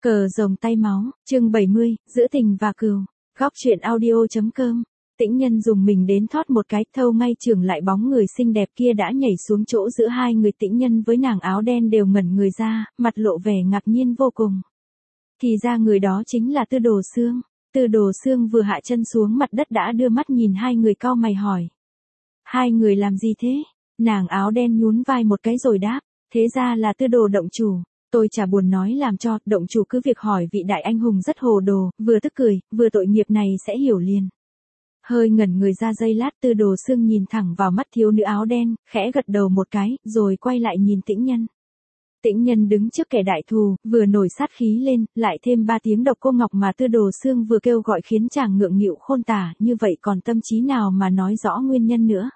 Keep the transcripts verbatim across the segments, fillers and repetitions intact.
Cờ rồng tay máu, chương bảy mươi, giữa tình và cừu. Góc truyện audio.com. Tĩnh Nhân dùng mình đến thoát một cái, thâu ngay chưởng lại bóng người xinh đẹp kia đã nhảy xuống chỗ giữa hai người. Tĩnh Nhân với nàng áo đen đều ngẩn người ra, mặt lộ vẻ ngạc nhiên vô cùng. Thì ra người đó chính là Tư Đồ Xương. Tư Đồ Xương vừa hạ chân xuống mặt đất đã đưa mắt nhìn hai người cau mày hỏi. Hai người làm gì thế? Nàng áo đen nhún vai một cái rồi đáp, thế ra là Tư Đồ động chủ. Tôi chả buồn nói làm cho, động chủ cứ việc hỏi, vị đại anh hùng rất hồ đồ, vừa tức cười, vừa tội nghiệp này sẽ hiểu liền. Hơi ngẩn người ra giây lát, Tư Đồ Xương nhìn thẳng vào mắt thiếu nữ áo đen, khẽ gật đầu một cái, rồi quay lại nhìn Tĩnh Nhân. Tĩnh Nhân đứng trước kẻ đại thù, vừa nổi sát khí lên, lại thêm ba tiếng độc cô ngọc mà Tư Đồ Xương vừa kêu gọi khiến chàng ngượng nghịu khôn tả, như vậy còn tâm trí nào mà nói rõ nguyên nhân nữa.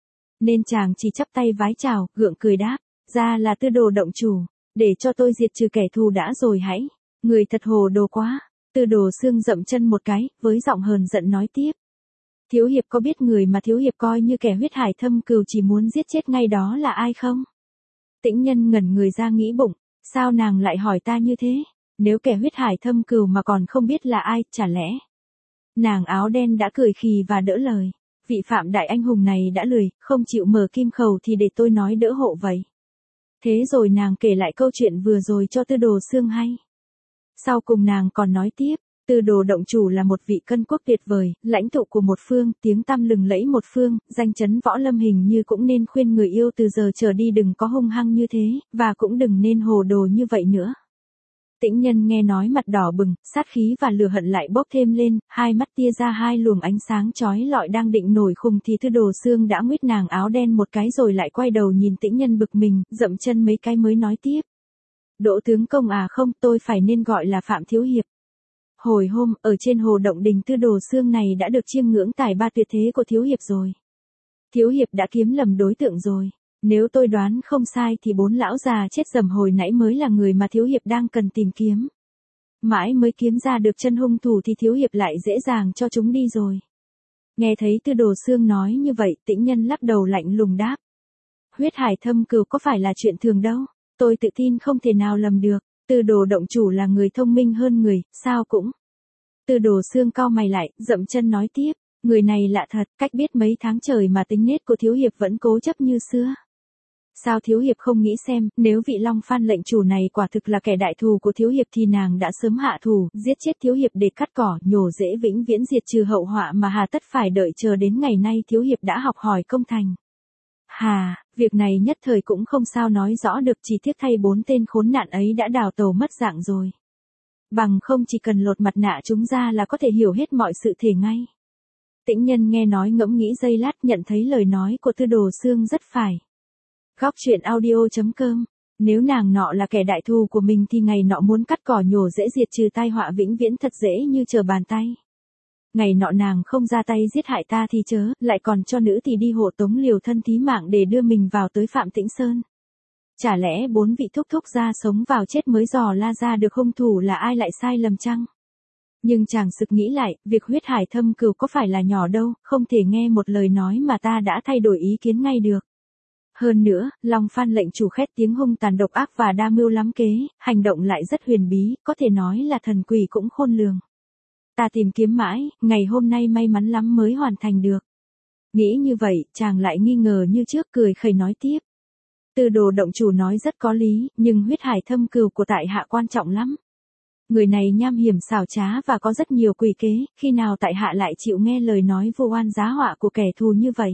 Nên chàng chỉ chắp tay vái chào, gượng cười đáp, ra là Tư Đồ động chủ. Để cho tôi diệt trừ kẻ thù đã rồi hãy. Người thật hồ đồ quá. Tư Đồ Xương dậm chân một cái, với giọng hờn giận nói tiếp. Thiếu hiệp có biết người mà thiếu hiệp coi như kẻ huyết hải thâm cừu chỉ muốn giết chết ngay đó là ai không? Tĩnh Nhân ngẩn người ra nghĩ bụng, sao nàng lại hỏi ta như thế? Nếu kẻ huyết hải thâm cừu mà còn không biết là ai, chả lẽ? Nàng áo đen đã cười khì và đỡ lời. Vị phạm đại anh hùng này đã lười, không chịu mở kim khẩu thì để tôi nói đỡ hộ vậy. Thế rồi nàng kể lại câu chuyện vừa rồi cho Tư Đồ Xương hay. Sau cùng nàng còn nói tiếp, Tư Đồ động chủ là một vị cân quốc tuyệt vời, lãnh tụ của một phương, tiếng tăm lừng lẫy một phương, danh chấn võ lâm, hình như cũng nên khuyên người yêu từ giờ trở đi đừng có hung hăng như thế, và cũng đừng nên hồ đồ như vậy nữa. Tĩnh Nhân nghe nói mặt đỏ bừng, sát khí và lửa hận lại bốc thêm lên, hai mắt tia ra hai luồng ánh sáng chói lọi. Đang định nổi khùng thì Tư Đồ Xương đã nguyết nàng áo đen một cái rồi lại quay đầu nhìn Tĩnh Nhân bực mình, dậm chân mấy cái mới nói tiếp. Đỗ tướng công à, không, tôi phải nên gọi là Phạm thiếu hiệp. Hồi hôm, ở trên hồ động đình, Tư Đồ Xương này đã được chiêm ngưỡng tài ba tuyệt thế của thiếu hiệp rồi. Thiếu hiệp đã kiếm lầm đối tượng rồi. Nếu tôi đoán không sai thì bốn lão già chết dầm hồi nãy mới là người mà thiếu hiệp đang cần tìm kiếm. Mãi mới kiếm ra được chân hung thủ thì thiếu hiệp lại dễ dàng cho chúng đi rồi. Nghe thấy Tư Đồ Xương nói như vậy, Tĩnh Nhân lắc đầu lạnh lùng đáp. Huyết hải thâm cừu có phải là chuyện thường đâu, tôi tự tin không thể nào lầm được. Tư Đồ động chủ là người thông minh hơn người, sao cũng. Tư Đồ Xương cau mày lại, dậm chân nói tiếp, người này lạ thật, cách biết mấy tháng trời mà tính nết của thiếu hiệp vẫn cố chấp như xưa. Sao thiếu hiệp không nghĩ xem, nếu vị Long Phan lệnh chủ này quả thực là kẻ đại thù của thiếu hiệp thì nàng đã sớm hạ thủ, giết chết thiếu hiệp để cắt cỏ, nhổ rễ vĩnh viễn diệt trừ hậu họa mà hà tất phải đợi chờ đến ngày nay thiếu hiệp đã học hỏi công thành. Hà, việc này nhất thời cũng không sao nói rõ được, chỉ tiếc thay bốn tên khốn nạn ấy đã đào tàu mất dạng rồi. Bằng không chỉ cần lột mặt nạ chúng ra là có thể hiểu hết mọi sự thể ngay. Tĩnh Nhân nghe nói ngẫm nghĩ giây lát, nhận thấy lời nói của Tư Đồ Xương rất phải. Góc truyện audio.com. Nếu nàng nọ là kẻ đại thù của mình thì ngày nọ muốn cắt cỏ nhổ rễ diệt trừ tai họa vĩnh viễn thật dễ như trở bàn tay. Ngày nọ nàng không ra tay giết hại ta thì chớ, lại còn cho nữ thì đi hộ tống liều thân thí mạng để đưa mình vào tới Phạm Tĩnh Sơn. Chả lẽ bốn vị thúc thúc ra sống vào chết mới dò la ra được hung thủ là ai lại sai lầm chăng? Nhưng chàng sực nghĩ lại, việc huyết hải thâm cừu có phải là nhỏ đâu, không thể nghe một lời nói mà ta đã thay đổi ý kiến ngay được. Hơn nữa, Long Phan lệnh chủ khét tiếng hung tàn độc ác và đa mưu lắm kế, hành động lại rất huyền bí, có thể nói là thần quỷ cũng khôn lường. Ta tìm kiếm mãi, ngày hôm nay may mắn lắm mới hoàn thành được. Nghĩ như vậy, chàng lại nghi ngờ như trước, cười khẩy nói tiếp. Tư Đồ động chủ nói rất có lý, nhưng huyết hải thâm cừu của tại hạ quan trọng lắm. Người này nham hiểm xảo trá và có rất nhiều quỷ kế, khi nào tại hạ lại chịu nghe lời nói vu oan giá họa của kẻ thù như vậy.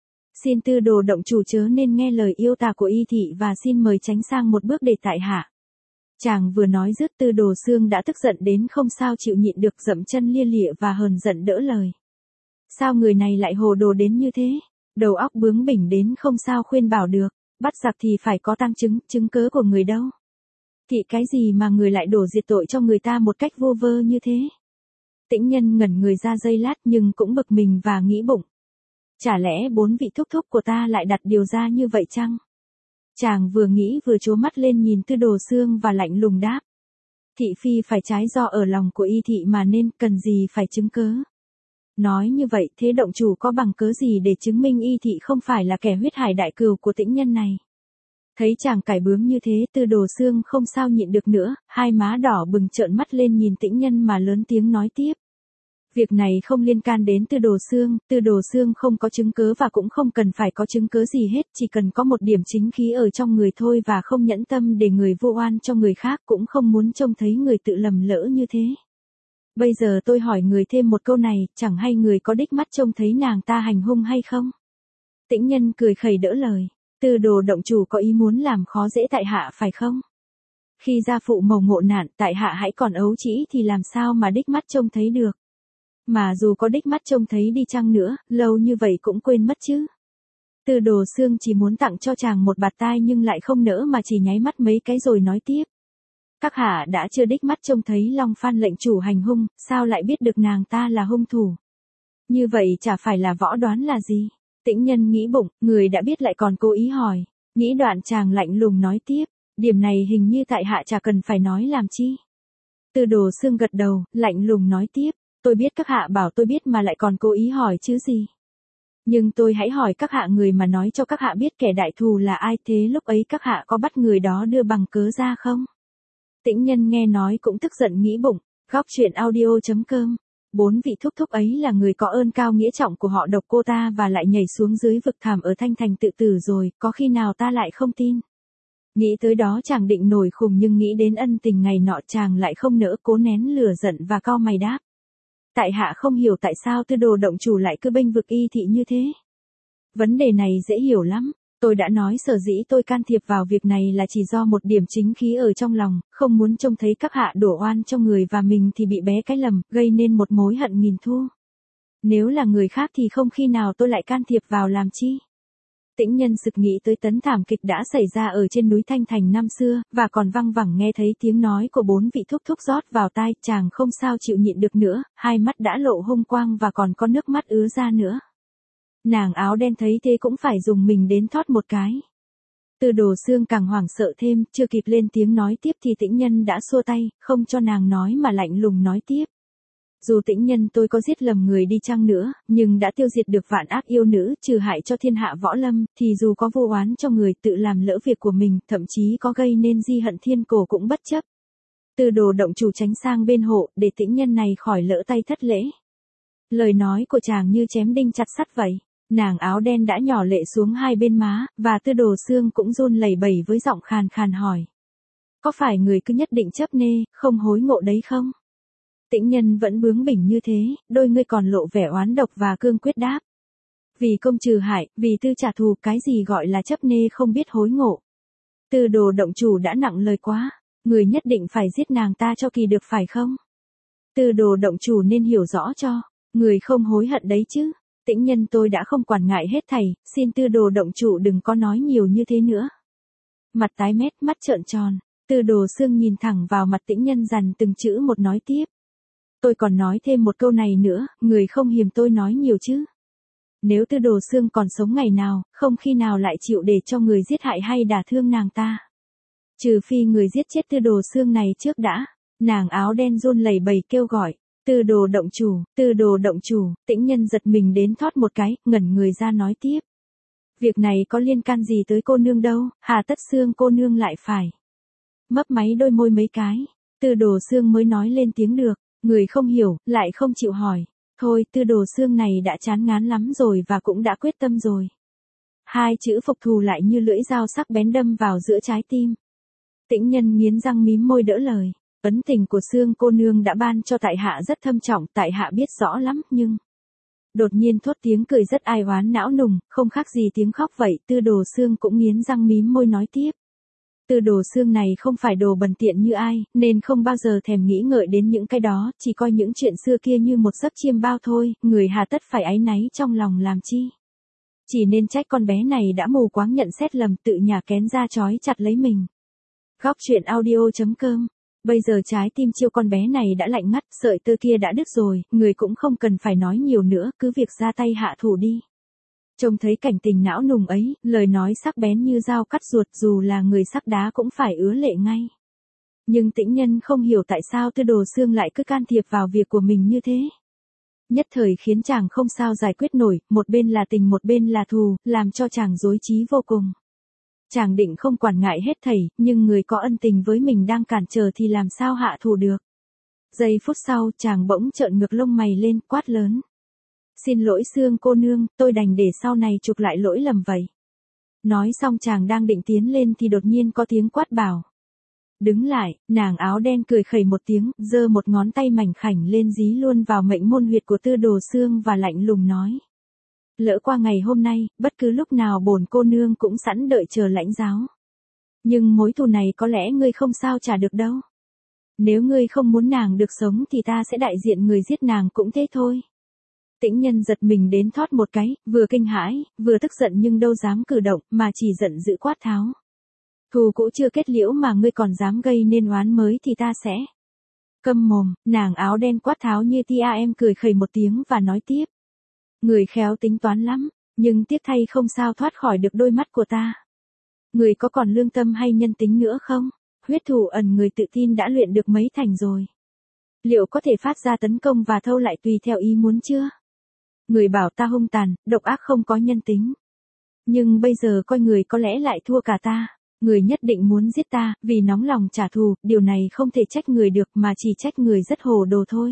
Xin Tư Đồ động chủ chớ nên nghe lời yêu tà của y thị và xin mời tránh sang một bước để tại hạ. Chàng vừa nói dứt, Tư Đồ Xương đã tức giận đến không sao chịu nhịn được, dậm chân lia lịa và hờn giận đỡ lời. Sao người này lại hồ đồ đến như thế? Đầu óc bướng bỉnh đến không sao khuyên bảo được, bắt giặc thì phải có tang chứng, chứng cớ của người đâu. Thị cái gì mà người lại đổ diệt tội cho người ta một cách vô vơ như thế? Tĩnh Nhân ngẩn người ra giây lát nhưng cũng bực mình và nghĩ bụng. Chả lẽ bốn vị thúc thúc của ta lại đặt điều ra như vậy chăng? Chàng vừa nghĩ vừa trố mắt lên nhìn Tư Đồ Xương và lạnh lùng đáp. Thị phi phải trái do ở lòng của y thị mà nên, cần gì phải chứng cớ. Nói như vậy, thế động chủ có bằng cớ gì để chứng minh y thị không phải là kẻ huyết hải đại cừu của Tĩnh Nhân này? Thấy chàng cải bướng như thế, Tư Đồ Xương không sao nhịn được nữa, hai má đỏ bừng trợn mắt lên nhìn Tĩnh Nhân mà lớn tiếng nói tiếp. Việc này không liên can đến Tư Đồ Xương, Tư Đồ Xương không có chứng cớ và cũng không cần phải có chứng cớ gì hết, chỉ cần có một điểm chính khí ở trong người thôi và không nhẫn tâm để người vô oan cho người khác, cũng không muốn trông thấy người tự lầm lỡ như thế. Bây giờ tôi hỏi người thêm một câu này, chẳng hay người có đích mắt trông thấy nàng ta hành hung hay không? Tĩnh Nhân cười khẩy đỡ lời. Tư Đồ động chủ có ý muốn làm khó dễ tại hạ phải không? Khi gia phụ mầu ngộ nạn, tại hạ hãy còn ấu trĩ thì làm sao mà đích mắt trông thấy được? Mà dù có đích mắt trông thấy đi chăng nữa, lâu như vậy cũng quên mất chứ. Tư Đồ Xương chỉ muốn tặng cho chàng một bạt tai nhưng lại không nỡ mà chỉ nháy mắt mấy cái rồi nói tiếp. Các hạ đã chưa đích mắt trông thấy Long Phan lệnh chủ hành hung, sao lại biết được nàng ta là hung thủ? Như vậy chả phải là võ đoán là gì? Tĩnh Nhân nghĩ bụng, người đã biết lại còn cố ý hỏi. Nghĩ đoạn chàng lạnh lùng nói tiếp, điểm này hình như tại hạ chả cần phải nói làm chi. Tư Đồ Xương gật đầu, lạnh lùng nói tiếp, tôi biết các hạ bảo tôi biết mà lại còn cố ý hỏi chứ gì. Nhưng tôi hãy hỏi các hạ, người mà nói cho các hạ biết kẻ đại thù là ai, thế lúc ấy các hạ có bắt người đó đưa bằng cớ ra không? Tĩnh Nhân nghe nói cũng tức giận nghĩ bụng, góc truyện audio chấm com. Bốn vị thúc thúc ấy là người có ơn cao nghĩa trọng của họ Độc Cô ta và lại nhảy xuống dưới vực thẳm ở Thanh Thành tự tử rồi, có khi nào ta lại không tin. Nghĩ tới đó chàng định nổi khùng nhưng nghĩ đến ân tình ngày nọ chàng lại không nỡ cố nén lửa giận và cau mày đáp. Tại hạ không hiểu tại sao Tư Đồ động chủ lại cứ bênh vực y thị như thế. Vấn đề này dễ hiểu lắm. Tôi đã nói sở dĩ tôi can thiệp vào việc này là chỉ do một điểm chính khí ở trong lòng, không muốn trông thấy các hạ đổ oan cho người và mình thì bị bé cái lầm, gây nên một mối hận nghìn thu. Nếu là người khác thì không khi nào tôi lại can thiệp vào làm chi. Tĩnh Nhân sực nghĩ tới tấn thảm kịch đã xảy ra ở trên núi Thanh Thành năm xưa, và còn văng vẳng nghe thấy tiếng nói của bốn vị thúc thúc rót vào tai, chàng không sao chịu nhịn được nữa, hai mắt đã lộ hung quang và còn có nước mắt ứa ra nữa. Nàng áo đen thấy thế cũng phải dùng mình đến thót một cái. Tư Đồ Xương càng hoảng sợ thêm, chưa kịp lên tiếng nói tiếp thì Tĩnh Nhân đã xua tay, không cho nàng nói mà lạnh lùng nói tiếp. Dù Tĩnh Nhân tôi có giết lầm người đi chăng nữa, nhưng đã tiêu diệt được vạn ác yêu nữ, trừ hại cho thiên hạ võ lâm, thì dù có vô oán cho người tự làm lỡ việc của mình, thậm chí có gây nên di hận thiên cổ cũng bất chấp. Tư Đồ động chủ tránh sang bên hộ, để Tĩnh Nhân này khỏi lỡ tay thất lễ. Lời nói của chàng như chém đinh chặt sắt vậy. Nàng áo đen đã nhỏ lệ xuống hai bên má, và Tư Đồ Xương cũng run lẩy bẩy với giọng khàn khàn hỏi. Có phải người cứ nhất định chấp nê, không hối ngộ đấy không? Tĩnh Nhân vẫn bướng bỉnh như thế, đôi ngươi còn lộ vẻ oán độc và cương quyết đáp. Vì công trừ hại, vì tư trả thù, cái gì gọi là chấp nê không biết hối ngộ. Tư Đồ động chủ đã nặng lời quá, người nhất định phải giết nàng ta cho kỳ được phải không? Tư Đồ động chủ nên hiểu rõ cho, người không hối hận đấy chứ. Tĩnh Nhân tôi đã không quản ngại hết thảy, xin Tư Đồ động chủ đừng có nói nhiều như thế nữa. Mặt tái mét, mắt trợn tròn, Tư Đồ Xương nhìn thẳng vào mặt Tĩnh Nhân dằn từng chữ một nói tiếp. Tôi còn nói thêm một câu này nữa, người không hiềm tôi nói nhiều chứ. Nếu Tư Đồ Xương còn sống ngày nào, không khi nào lại chịu để cho người giết hại hay đả thương nàng ta. Trừ phi người giết chết Tư Đồ Xương này trước đã. Nàng áo đen run lẩy bẩy kêu gọi. Tư Đồ động chủ, Tư Đồ động chủ, Tĩnh Nhân giật mình đến thót một cái, ngẩn người ra nói tiếp. Việc này có liên can gì tới cô nương đâu, hà tất Xương cô nương lại phải. Mấp máy đôi môi mấy cái, Tư Đồ Xương mới nói lên tiếng được, người không hiểu, lại không chịu hỏi. Thôi, Tư Đồ Xương này đã chán ngán lắm rồi và cũng đã quyết tâm rồi. Hai chữ phục thù lại như lưỡi dao sắc bén đâm vào giữa trái tim. Tĩnh Nhân nghiến răng mím môi đỡ lời. Ấn tình của Xương cô nương đã ban cho tại hạ rất thâm trọng, tại hạ biết rõ lắm, nhưng... Đột nhiên thốt tiếng cười rất ai oán não nùng, không khác gì tiếng khóc vậy, Tư Đồ Xương cũng nghiến răng mím môi nói tiếp. Tư Đồ Xương này không phải đồ bần tiện như ai, nên không bao giờ thèm nghĩ ngợi đến những cái đó, chỉ coi những chuyện xưa kia như một giấc chiêm bao thôi, người hà tất phải áy náy trong lòng làm chi. Chỉ nên trách con bé này đã mù quáng nhận xét lầm, tự nhả kén ra trói chặt lấy mình. Góc truyện audio chấm com. Bây giờ trái tim chiêu con bé này đã lạnh ngắt, sợi tơ kia đã đứt rồi, người cũng không cần phải nói nhiều nữa, cứ việc ra tay hạ thủ đi. Trông thấy cảnh tình não nùng ấy, lời nói sắc bén như dao cắt ruột, dù là người sắc đá cũng phải ứa lệ ngay. Nhưng Tĩnh Nhân không hiểu tại sao Tư Đồ Xương lại cứ can thiệp vào việc của mình như thế. Nhất thời khiến chàng không sao giải quyết nổi, một bên là tình một bên là thù, làm cho chàng rối trí vô cùng. Chàng định không quản ngại hết thảy, nhưng người có ân tình với mình đang cản trở thì làm sao hạ thủ được. Giây phút sau, chàng bỗng trợn ngược lông mày lên, quát lớn. Xin lỗi Sương cô nương, tôi đành để sau này chuộc lại lỗi lầm vậy. Nói xong chàng đang định tiến lên thì đột nhiên có tiếng quát bảo. Đứng lại, nàng áo đen cười khẩy một tiếng, giơ một ngón tay mảnh khảnh lên dí luôn vào mệnh môn huyệt của Tư Đồ Xương và lạnh lùng nói. Lỡ qua ngày hôm nay, bất cứ lúc nào bổn cô nương cũng sẵn đợi chờ lãnh giáo. Nhưng mối thù này có lẽ ngươi không sao trả được đâu. Nếu ngươi không muốn nàng được sống thì ta sẽ đại diện người giết nàng cũng thế thôi. Tĩnh Nhân giật mình đến thót một cái, vừa kinh hãi, vừa tức giận nhưng đâu dám cử động, mà chỉ giận dữ quát tháo. Thù cũ chưa kết liễu mà ngươi còn dám gây nên oán mới thì ta sẽ. Câm mồm, nàng áo đen quát tháo như tia em cười khẩy một tiếng và nói tiếp. Người khéo tính toán lắm, nhưng tiếc thay không sao thoát khỏi được đôi mắt của ta. Người có còn lương tâm hay nhân tính nữa không? Huyết thủ ẩn người tự tin đã luyện được mấy thành rồi. Liệu có thể phát ra tấn công và thâu lại tùy theo ý muốn chưa? Người bảo ta hung tàn, độc ác không có nhân tính. Nhưng bây giờ coi người có lẽ lại thua cả ta. Người nhất định muốn giết ta, vì nóng lòng trả thù, điều này không thể trách người được mà chỉ trách người rất hồ đồ thôi.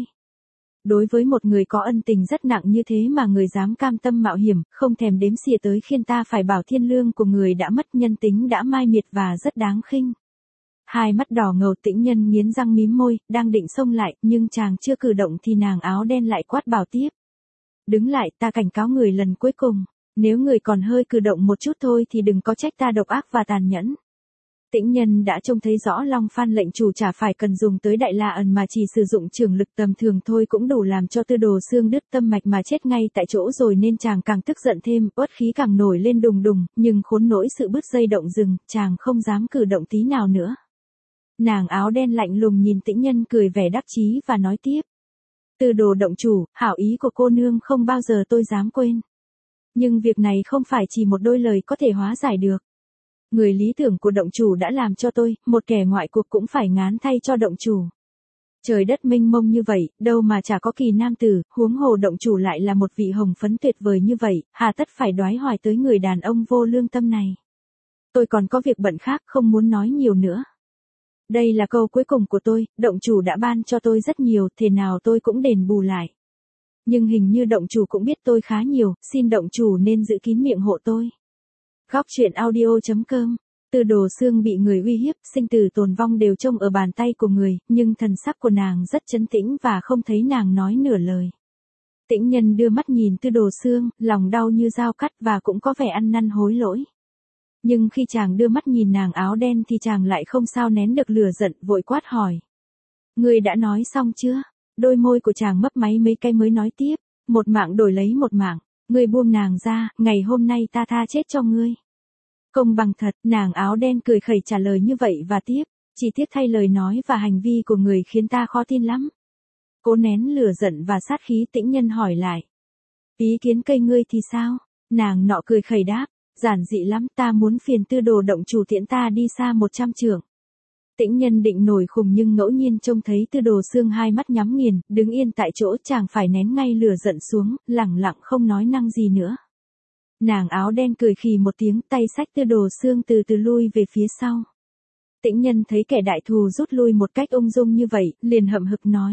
Đối với một người có ân tình rất nặng như thế mà người dám cam tâm mạo hiểm, không thèm đếm xỉa tới khiến ta phải bảo thiên lương của người đã mất nhân tính đã mai miệt và rất đáng khinh. Hai mắt đỏ ngầu Tĩnh Nhân nghiến răng mím môi, đang định xông lại, nhưng chàng chưa cử động thì nàng áo đen lại quát bảo tiếp. Đứng lại, ta cảnh cáo người lần cuối cùng, nếu người còn hơi cử động một chút thôi thì đừng có trách ta độc ác và tàn nhẫn. Tĩnh Nhân đã trông thấy rõ Long Phan lệnh chủ chả phải cần dùng tới Đại La Ẩn mà chỉ sử dụng trường lực tầm thường thôi cũng đủ làm cho Tư Đồ Xương đứt tâm mạch mà chết ngay tại chỗ rồi, nên chàng càng tức giận thêm, uất khí càng nổi lên đùng đùng, nhưng khốn nỗi sự bứt dây động rừng, chàng không dám cử động tí nào nữa. Nàng áo đen lạnh lùng nhìn Tĩnh Nhân cười vẻ đắc chí và nói tiếp. Tư Đồ động chủ, hảo ý của cô nương không bao giờ tôi dám quên. Nhưng việc này không phải chỉ một đôi lời có thể hóa giải được. Người lý tưởng của động chủ đã làm cho tôi, một kẻ ngoại cuộc cũng phải ngán thay cho động chủ. Trời đất mênh mông như vậy, đâu mà chả có kỳ nam tử, huống hồ động chủ lại là một vị hồng phấn tuyệt vời như vậy, hà tất phải đoái hoài tới người đàn ông vô lương tâm này. Tôi còn có việc bận khác, không muốn nói nhiều nữa. Đây là câu cuối cùng của tôi, động chủ đã ban cho tôi rất nhiều, thế nào tôi cũng đền bù lại. Nhưng hình như động chủ cũng biết tôi khá nhiều, xin động chủ nên giữ kín miệng hộ tôi. Góc truyện audio chấm com. Tư Đồ Xương bị người uy hiếp, sinh tử tồn vong đều trông ở bàn tay của người, nhưng thần sắc của nàng rất trấn tĩnh và không thấy nàng nói nửa lời. Tĩnh Nhân đưa mắt nhìn Tư Đồ Xương, lòng đau như dao cắt và cũng có vẻ ăn năn hối lỗi. Nhưng khi chàng đưa mắt nhìn nàng áo đen thì chàng lại không sao nén được lửa giận, vội quát hỏi. Ngươi đã nói xong chưa? Đôi môi của chàng mấp máy mấy cái mới nói tiếp, một mạng đổi lấy một mạng, ngươi buông nàng ra, ngày hôm nay ta tha chết cho ngươi. Công bằng thật, nàng áo đen cười khẩy trả lời như vậy và tiếp, chỉ tiếc thay lời nói và hành vi của người khiến ta khó tin lắm. Cố nén lửa giận và sát khí, Tĩnh Nhân hỏi lại. Ý kiến cây ngươi thì sao? Nàng nọ cười khẩy đáp, giản dị lắm, ta muốn phiền Tư Đồ động chủ tiễn ta đi xa một trăm trượng. Tĩnh Nhân định nổi khùng nhưng ngẫu nhiên trông thấy Tư Đồ Xương hai mắt nhắm nghiền, đứng yên tại chỗ, chàng phải nén ngay lửa giận xuống, lẳng lặng không nói năng gì nữa. Nàng áo đen cười khì một tiếng, tay xách Tư Đồ Xương từ từ lui về phía sau. Tĩnh Nhân thấy kẻ đại thù rút lui một cách ung dung như vậy, liền hậm hực nói.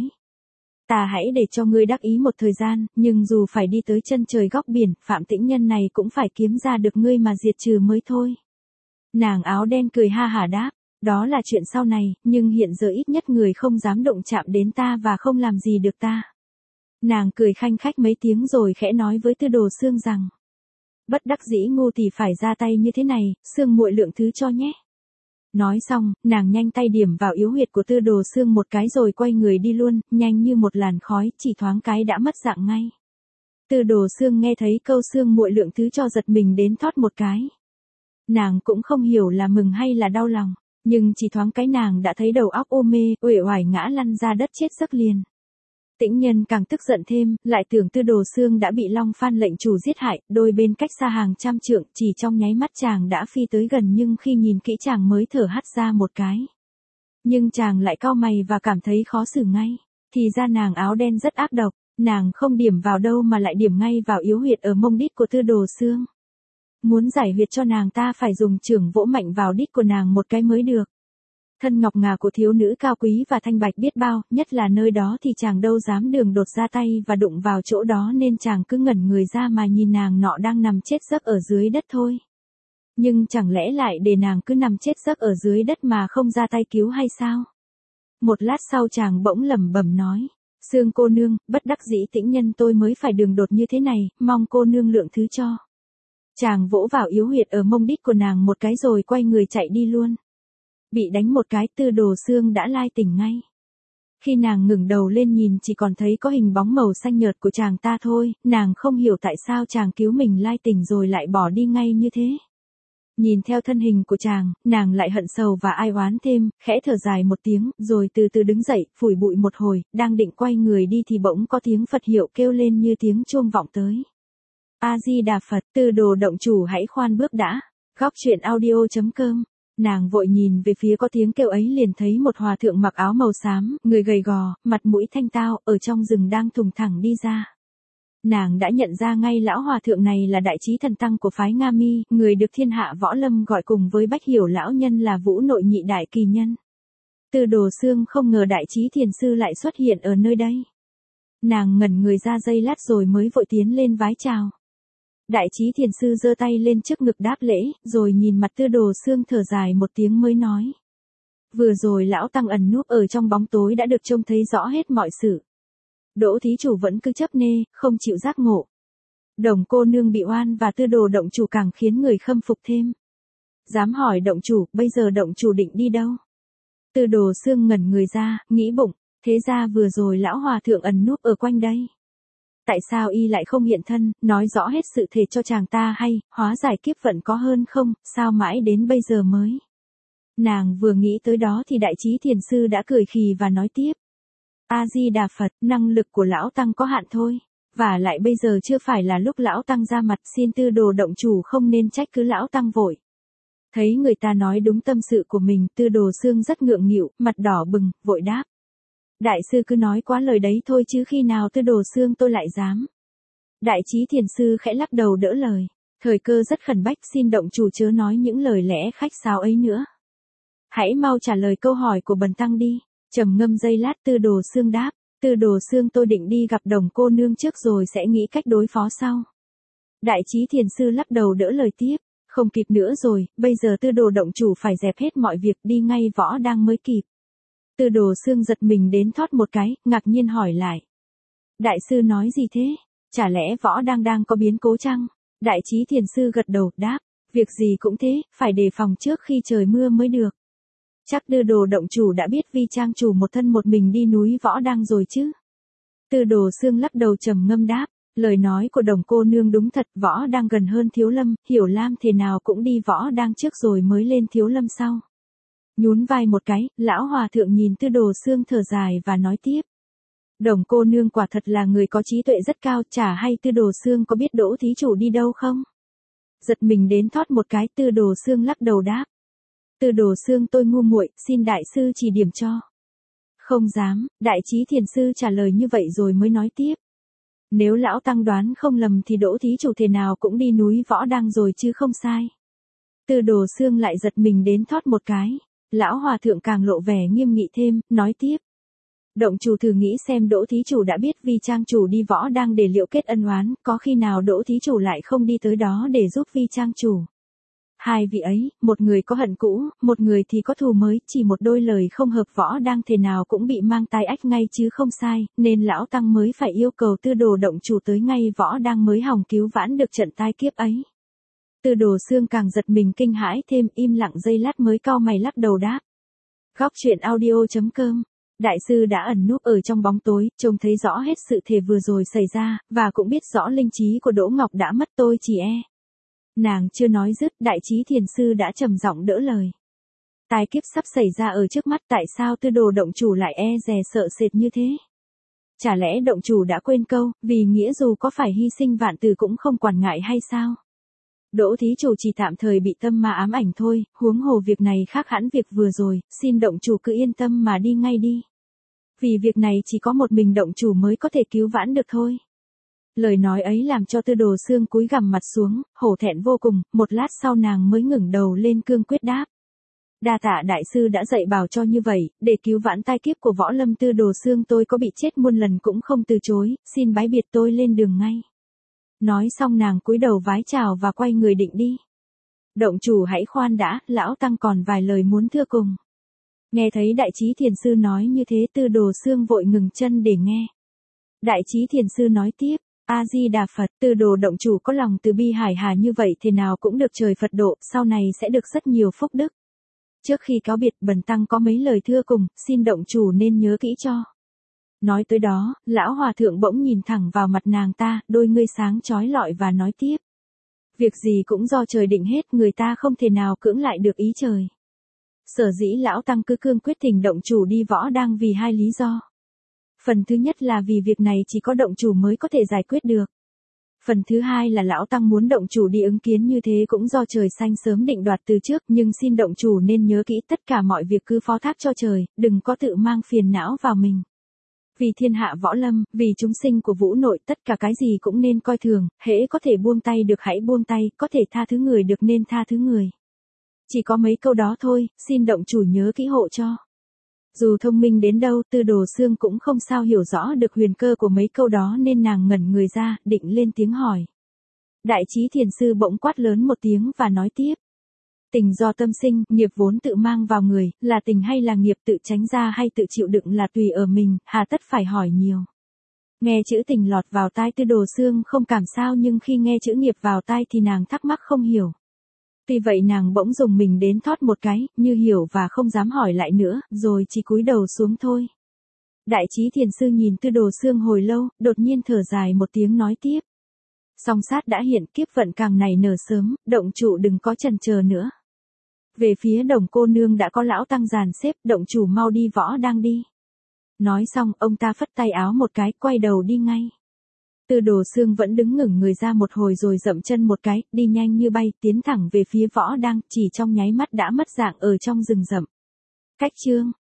Ta hãy để cho ngươi đắc ý một thời gian, nhưng dù phải đi tới chân trời góc biển, Phạm Tĩnh Nhân này cũng phải kiếm ra được ngươi mà diệt trừ mới thôi. Nàng áo đen cười ha hả đáp. Đó là chuyện sau này, nhưng hiện giờ ít nhất người không dám động chạm đến ta và không làm gì được ta. Nàng cười khanh khách mấy tiếng rồi khẽ nói với Tư Đồ Xương rằng. Bất đắc dĩ ngu thì phải ra tay như thế này, Xương muội lượng thứ cho nhé. Nói xong, nàng nhanh tay điểm vào yếu huyệt của Tư Đồ Xương một cái rồi quay người đi luôn, nhanh như một làn khói, chỉ thoáng cái đã mất dạng ngay. Tư Đồ Xương nghe thấy câu Xương muội lượng thứ cho giật mình đến thót một cái. Nàng cũng không hiểu là mừng hay là đau lòng. Nhưng chỉ thoáng cái nàng đã thấy đầu óc u mê, uể oải ngã lăn ra đất chết giấc liền. Tĩnh Nhân càng tức giận thêm, lại tưởng Tư Đồ Xương đã bị Long Phan lệnh chủ giết hại, đôi bên cách xa hàng trăm trượng, chỉ trong nháy mắt chàng đã phi tới gần nhưng khi nhìn kỹ chàng mới thở hắt ra một cái. Nhưng chàng lại cau mày và cảm thấy khó xử ngay, thì ra nàng áo đen rất ác độc, nàng không điểm vào đâu mà lại điểm ngay vào yếu huyệt ở mông đít của Tư Đồ Xương. Muốn giải huyệt cho nàng ta phải dùng chưởng vỗ mạnh vào đít của nàng một cái mới được. Thân ngọc ngà của thiếu nữ cao quý và thanh bạch biết bao, nhất là nơi đó thì chàng đâu dám đường đột ra tay và đụng vào chỗ đó nên chàng cứ ngẩn người ra mà nhìn nàng nọ đang nằm chết giấc ở dưới đất thôi. Nhưng chẳng lẽ lại để nàng cứ nằm chết giấc ở dưới đất mà không ra tay cứu hay sao? Một lát sau chàng bỗng lẩm bẩm nói. Sương cô nương, bất đắc dĩ tĩnh nhân tôi mới phải đường đột như thế này, mong cô nương lượng thứ cho. Chàng vỗ vào yếu huyệt ở mông đít của nàng một cái rồi quay người chạy đi luôn. Bị đánh một cái Tư Đồ Xương đã lai tỉnh ngay. Khi nàng ngẩng đầu lên nhìn chỉ còn thấy có hình bóng màu xanh nhợt của chàng ta thôi, nàng không hiểu tại sao chàng cứu mình lai tỉnh rồi lại bỏ đi ngay như thế. Nhìn theo thân hình của chàng, nàng lại hận sầu và ai oán thêm, khẽ thở dài một tiếng, rồi từ từ đứng dậy, phủi bụi một hồi, đang định quay người đi thì bỗng có tiếng Phật hiệu kêu lên như tiếng chuông vọng tới. A-di-đà Phật, Tư Đồ động chủ hãy khoan bước đã. Góc truyện audio chấm com. Nàng vội nhìn về phía có tiếng kêu ấy liền thấy một hòa thượng mặc áo màu xám, người gầy gò, mặt mũi thanh tao, ở trong rừng đang thùng thẳng đi ra. Nàng đã nhận ra ngay lão hòa thượng này là đại trí thần tăng của phái Nga Mi, người được thiên hạ võ lâm gọi cùng với Bách Hiểu lão nhân là Vũ Nội Nhị đại kỳ nhân. Tư Đồ Xương không ngờ đại trí thiền sư lại xuất hiện ở nơi đây. Nàng ngẩn người ra giây lát rồi mới vội tiến lên vái chào. Đại trí thiền sư giơ tay lên trước ngực đáp lễ, rồi nhìn mặt Tư Đồ Xương thở dài một tiếng mới nói. Vừa rồi lão tăng ẩn núp ở trong bóng tối đã được trông thấy rõ hết mọi sự. Đỗ thí chủ vẫn cứ chấp nê, không chịu giác ngộ. Đồng cô nương bị oan và Tư Đồ động chủ càng khiến người khâm phục thêm. Dám hỏi động chủ, bây giờ động chủ định đi đâu? Tư Đồ Xương ngẩn người ra, nghĩ bụng, thế ra vừa rồi lão hòa thượng ẩn núp ở quanh đây. Tại sao y lại không hiện thân, nói rõ hết sự thể cho chàng ta hay, hóa giải kiếp vận có hơn không, sao mãi đến bây giờ mới. Nàng vừa nghĩ tới đó thì đại trí thiền sư đã cười khì và nói tiếp. A-di-đà Phật, năng lực của lão tăng có hạn thôi. Và lại bây giờ chưa phải là lúc lão tăng ra mặt, xin Tư Đồ động chủ không nên trách cứ lão tăng vội. Thấy người ta nói đúng tâm sự của mình, Tư Đồ Xương rất ngượng nghịu, mặt đỏ bừng, vội đáp. Đại sư cứ nói quá lời đấy thôi chứ khi nào Tư Đồ Xương tôi lại dám. Đại trí thiền sư khẽ lắc đầu đỡ lời. Thời cơ rất khẩn bách, xin động chủ chớ nói những lời lẽ khách sáo ấy nữa. Hãy mau trả lời câu hỏi của bần tăng đi. Trầm ngâm giây lát Tư Đồ Xương đáp. Tư Đồ Xương tôi định đi gặp đồng cô nương trước rồi sẽ nghĩ cách đối phó sau. Đại trí thiền sư lắc đầu đỡ lời tiếp. Không kịp nữa rồi, bây giờ Tư Đồ động chủ phải dẹp hết mọi việc đi ngay võ đang mới kịp. Tư Đồ Xương giật mình đến thót một cái, ngạc nhiên hỏi lại. Đại sư nói gì thế? Chả lẽ võ đang đang có biến cố chăng? Đại trí thiền sư gật đầu, đáp. Việc gì cũng thế, phải đề phòng trước khi trời mưa mới được. Chắc Tư Đồ động chủ đã biết Vi trang chủ một thân một mình đi núi võ đang rồi chứ? Tư Đồ Xương lắc đầu trầm ngâm đáp. Lời nói của đồng cô nương đúng thật, võ đang gần hơn Thiếu Lâm, Hiểu Lam thế nào cũng đi võ đang trước rồi mới lên Thiếu Lâm sau. Nhún vai một cái, lão hòa thượng nhìn Tư Đồ Xương thở dài và nói tiếp. Đồng cô nương quả thật là người có trí tuệ rất cao, chả hay Tư Đồ Xương có biết Đỗ thí chủ đi đâu không? Giật mình đến thót một cái, Tư Đồ Xương lắc đầu đáp. Tư Đồ Xương tôi ngu muội, xin đại sư chỉ điểm cho. Không dám, đại trí thiền sư trả lời như vậy rồi mới nói tiếp. Nếu lão tăng đoán không lầm thì Đỗ thí chủ thế nào cũng đi núi võ đang rồi chứ không sai. Tư Đồ Xương lại giật mình đến thót một cái. Lão hòa thượng càng lộ vẻ nghiêm nghị thêm, nói tiếp. Động chủ thử nghĩ xem Đỗ thí chủ đã biết Vi trang chủ đi võ đang để liệu kết ân oán, có khi nào Đỗ thí chủ lại không đi tới đó để giúp Vi trang chủ. Hai vị ấy, một người có hận cũ, một người thì có thù mới, chỉ một đôi lời không hợp võ đang thế nào cũng bị mang tai ách ngay chứ không sai, nên lão tăng mới phải yêu cầu Tư Đồ động chủ tới ngay võ đang mới hòng cứu vãn được trận tai kiếp ấy. Tư Đồ Xương càng giật mình kinh hãi thêm, im lặng giây lát mới cau mày lắc đầu đáp. Góc truyện audio chấm com. Đại sư đã ẩn núp ở trong bóng tối, trông thấy rõ hết sự thể vừa rồi xảy ra, và cũng biết rõ linh trí của Đỗ Ngọc đã mất, tôi chỉ e. Nàng chưa nói dứt, đại trí thiền sư đã trầm giọng đỡ lời. Tai kiếp sắp xảy ra ở trước mắt, tại sao Tư Đồ động chủ lại e dè sợ sệt như thế? Chả lẽ động chủ đã quên câu, vì nghĩa dù có phải hy sinh vạn tử cũng không quản ngại hay sao? Đỗ thí chủ chỉ tạm thời bị tâm ma ám ảnh thôi, huống hồ việc này khác hẳn việc vừa rồi, xin động chủ cứ yên tâm mà đi ngay đi. Vì việc này chỉ có một mình động chủ mới có thể cứu vãn được thôi. Lời nói ấy làm cho Tư Đồ Xương cúi gằm mặt xuống, hổ thẹn vô cùng, một lát sau nàng mới ngẩng đầu lên cương quyết đáp. Đa tạ đại sư đã dạy bảo cho như vậy, để cứu vãn tai kiếp của võ lâm Tư Đồ Xương tôi có bị chết muôn lần cũng không từ chối, xin bái biệt tôi lên đường ngay. Nói xong nàng cúi đầu vái chào và quay người định đi. Động chủ hãy khoan đã, lão tăng còn vài lời muốn thưa cùng. Nghe thấy đại trí thiền sư nói như thế Tư Đồ Xương vội ngừng chân để nghe. Đại trí thiền sư nói tiếp, A-di-đà Phật, Tư Đồ động chủ có lòng từ bi hải hà như vậy thế nào cũng được trời Phật độ, sau này sẽ được rất nhiều phúc đức. Trước khi cáo biệt bần tăng có mấy lời thưa cùng, xin động chủ nên nhớ kỹ cho. Nói tới đó, lão hòa thượng bỗng nhìn thẳng vào mặt nàng ta, đôi ngươi sáng chói lọi và nói tiếp. Việc gì cũng do trời định hết, người ta không thể nào cưỡng lại được ý trời. Sở dĩ lão tăng cứ cương quyết thỉnh động chủ đi võ đang vì hai lý do. Phần thứ nhất là vì việc này chỉ có động chủ mới có thể giải quyết được. Phần thứ hai là lão tăng muốn động chủ đi ứng kiến như thế cũng do trời xanh sớm định đoạt từ trước, nhưng xin động chủ nên nhớ kỹ tất cả mọi việc cứ phó thác cho trời, đừng có tự mang phiền não vào mình. Vì thiên hạ võ lâm, vì chúng sinh của vũ nội, tất cả cái gì cũng nên coi thường, hễ có thể buông tay được hãy buông tay, có thể tha thứ người được nên tha thứ người. Chỉ có mấy câu đó thôi, xin động chủ nhớ kỹ hộ cho. Dù thông minh đến đâu, Tư Đồ Xương cũng không sao hiểu rõ được huyền cơ của mấy câu đó nên nàng ngẩn người ra, định lên tiếng hỏi. Đại trí thiền sư bỗng quát lớn một tiếng và nói tiếp. Tình do tâm sinh, nghiệp vốn tự mang vào người, là tình hay là nghiệp tự tránh ra hay tự chịu đựng là tùy ở mình, hà tất phải hỏi nhiều. Nghe chữ tình lọt vào tai Tư Đồ Xương không cảm sao nhưng khi nghe chữ nghiệp vào tai thì nàng thắc mắc không hiểu. Tuy vậy nàng bỗng dùng mình đến thót một cái, như hiểu và không dám hỏi lại nữa, rồi chỉ cúi đầu xuống thôi. Đại trí thiền sư nhìn Tư Đồ Xương hồi lâu, đột nhiên thở dài một tiếng nói tiếp. Song sát đã hiện, kiếp vận càng này nở sớm, động chủ đừng có chần chờ nữa. Về phía Đồng cô nương đã có lão tăng dàn xếp, động chủ mau đi võ đang đi. Nói xong, ông ta phất tay áo một cái, quay đầu đi ngay. Tư Đồ Xương vẫn đứng ngửng người ra một hồi rồi dậm chân một cái, đi nhanh như bay, tiến thẳng về phía võ đang, chỉ trong nháy mắt đã mất dạng ở trong rừng rậm. Cách chương